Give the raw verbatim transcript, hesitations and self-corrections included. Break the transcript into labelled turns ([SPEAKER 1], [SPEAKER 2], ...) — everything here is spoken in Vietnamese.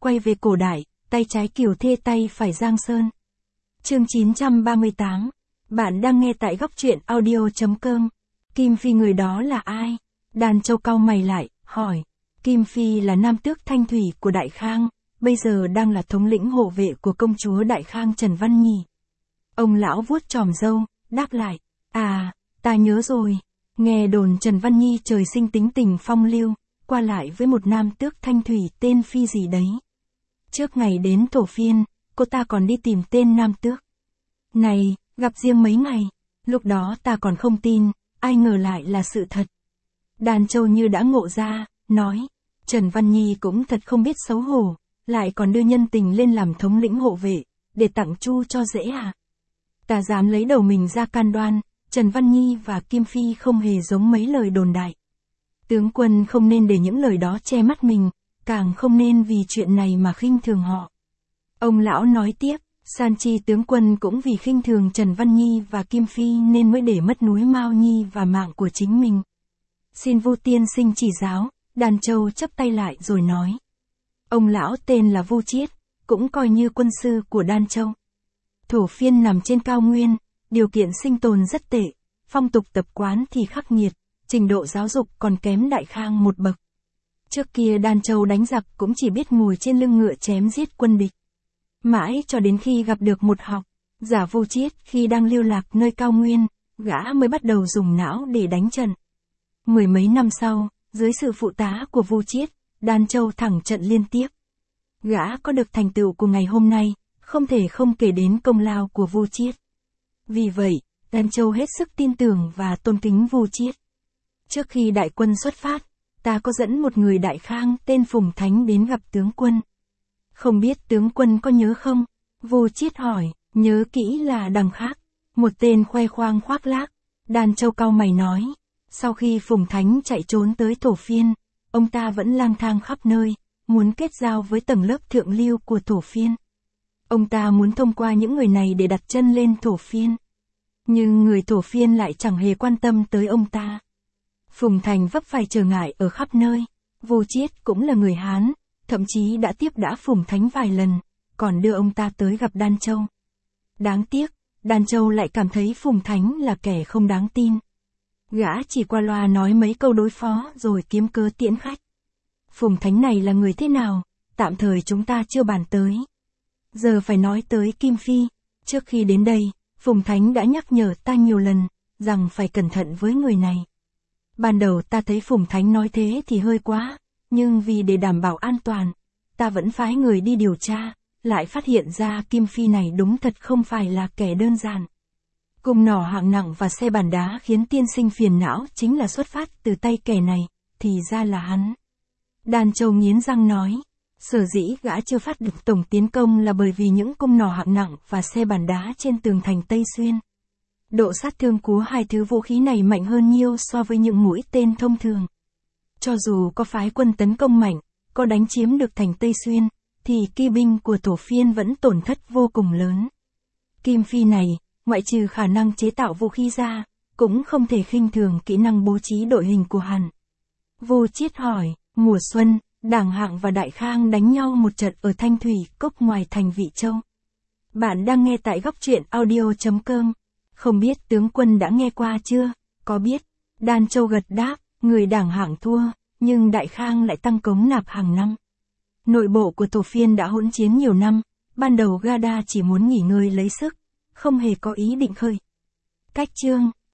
[SPEAKER 1] quay về cổ đại, tay trái Kiều Thê tay phải Giang Sơn. Chương chín trăm ba mươi tám. Bạn đang nghe tại góc truyện audio chấm com. Kim Phi người đó là ai? Đàn Châu cau mày lại, hỏi. Kim Phi là nam tước Thanh Thủy của Đại Khang, bây giờ đang là thống lĩnh hộ vệ của công chúa Đại Khang Trần Văn Nhi. Ông lão vuốt chòm râu, đáp lại. À, ta nhớ rồi. Nghe đồn Trần Văn Nhi trời sinh tính tình phong lưu, qua lại với một nam tước Thanh Thủy tên Phi gì đấy. Trước ngày đến Thổ Phiên, cô ta còn đi tìm tên nam tước này, gặp riêng mấy ngày. Lúc đó ta còn không tin, ai ngờ lại là sự thật. Đàn Châu như đã ngộ ra, nói. Trần Văn Nhi cũng thật không biết xấu hổ, lại còn đưa nhân tình lên làm thống lĩnh hộ vệ, để tặng chu cho dễ à. Ta dám lấy đầu mình ra can đoan, Trần Văn Nhi và Kim Phi không hề giống mấy lời đồn đại. Tướng quân không nên để những lời đó che mắt mình, càng không nên vì chuyện này mà khinh thường họ. Ông lão nói tiếp, San Chi tướng quân cũng vì khinh thường Trần Văn Nhi và Kim Phi nên mới để mất núi Mao Nhi và mạng của chính mình. Xin Vu tiên sinh chỉ giáo. Đàn Châu chắp tay lại rồi nói. Ông lão tên là Vu Chiết, cũng coi như quân sư của Đan Châu. Thổ Phiên nằm trên cao nguyên, điều kiện sinh tồn rất tệ, phong tục tập quán thì khắc nghiệt, trình độ giáo dục còn kém Đại Khang một bậc. Trước kia Đan Châu đánh giặc cũng chỉ biết ngồi trên lưng ngựa chém giết quân địch. Mãi cho đến khi gặp được một học giả Vu Chiết khi đang lưu lạc nơi cao nguyên, gã mới bắt đầu dùng não để đánh trận. Mười mấy năm sau, dưới sự phụ tá của Vu Chiết, Đan Châu thẳng trận liên tiếp. Gã có được thành tựu của ngày hôm nay, không thể không kể đến công lao của Vu Chiết. Vì vậy, Đan Châu hết sức tin tưởng và tôn kính Vu Chiết. Trước khi đại quân xuất phát, ta có dẫn một người Đại Khang tên Phùng Thánh đến gặp tướng quân. Không biết tướng quân có nhớ không? Vu Chiết hỏi, nhớ kỹ là đằng khác. Một tên khoe khoang khoác lác. Đan Châu cau mày nói. Sau khi Phùng Thánh chạy trốn tới Thổ Phiên, ông ta vẫn lang thang khắp nơi, muốn kết giao với tầng lớp thượng lưu của Thổ Phiên. Ông ta muốn thông qua những người này để đặt chân lên Thổ Phiên. Nhưng người Thổ Phiên lại chẳng hề quan tâm tới ông ta. Phùng Thành vấp phải trở ngại ở khắp nơi. Vu Chiết cũng là người Hán, thậm chí đã tiếp đãi Phùng Thánh vài lần, còn đưa ông ta tới gặp Đan Châu. Đáng tiếc, Đan Châu lại cảm thấy Phùng Thánh là kẻ không đáng tin. Gã chỉ qua loa nói mấy câu đối phó rồi kiếm cớ tiễn khách. Phùng Thánh này là người thế nào, tạm thời chúng ta chưa bàn tới. Giờ phải nói tới Kim Phi. Trước khi đến đây, Phùng Thánh đã nhắc nhở ta nhiều lần, rằng phải cẩn thận với người này. Ban đầu ta thấy Phùng Thánh nói thế thì hơi quá, nhưng vì để đảm bảo an toàn, ta vẫn phái người đi điều tra, lại phát hiện ra Kim Phi này đúng thật không phải là kẻ đơn giản. Cung nỏ hạng nặng và xe bàn đá khiến tiên sinh phiền não chính là xuất phát từ tay kẻ này, thì ra là hắn. Đan Châu nghiến răng nói, sở dĩ gã chưa phát được tổng tiến công là bởi vì những cung nỏ hạng nặng và xe bàn đá trên tường thành Tây Xuyên. Độ sát thương của hai thứ vũ khí này mạnh hơn nhiều so với những mũi tên thông thường. Cho dù có phái quân tấn công mạnh, có đánh chiếm được thành Tây Xuyên, thì kỵ binh của Thổ Phiên vẫn tổn thất vô cùng lớn. Kim Phi này, ngoại trừ khả năng chế tạo vũ khí ra, cũng không thể khinh thường kỹ năng bố trí đội hình của hắn. Vu Chiết hỏi, mùa xuân, Đảng Hạng và Đại Khang đánh nhau một trận ở Thanh Thủy Cốc ngoài thành Vị Châu. Bạn đang nghe tại góc truyện audio chấm com. Không biết tướng quân đã nghe qua chưa? Có biết. Đan Châu gật đáp, người Đảng Hạng thua, nhưng Đại Khang lại tăng cống nạp hàng năm. Nội bộ của Thổ Phiên đã hỗn chiến nhiều năm, ban đầu Gada chỉ muốn nghỉ ngơi lấy sức, không hề có ý định khơi. Cách chương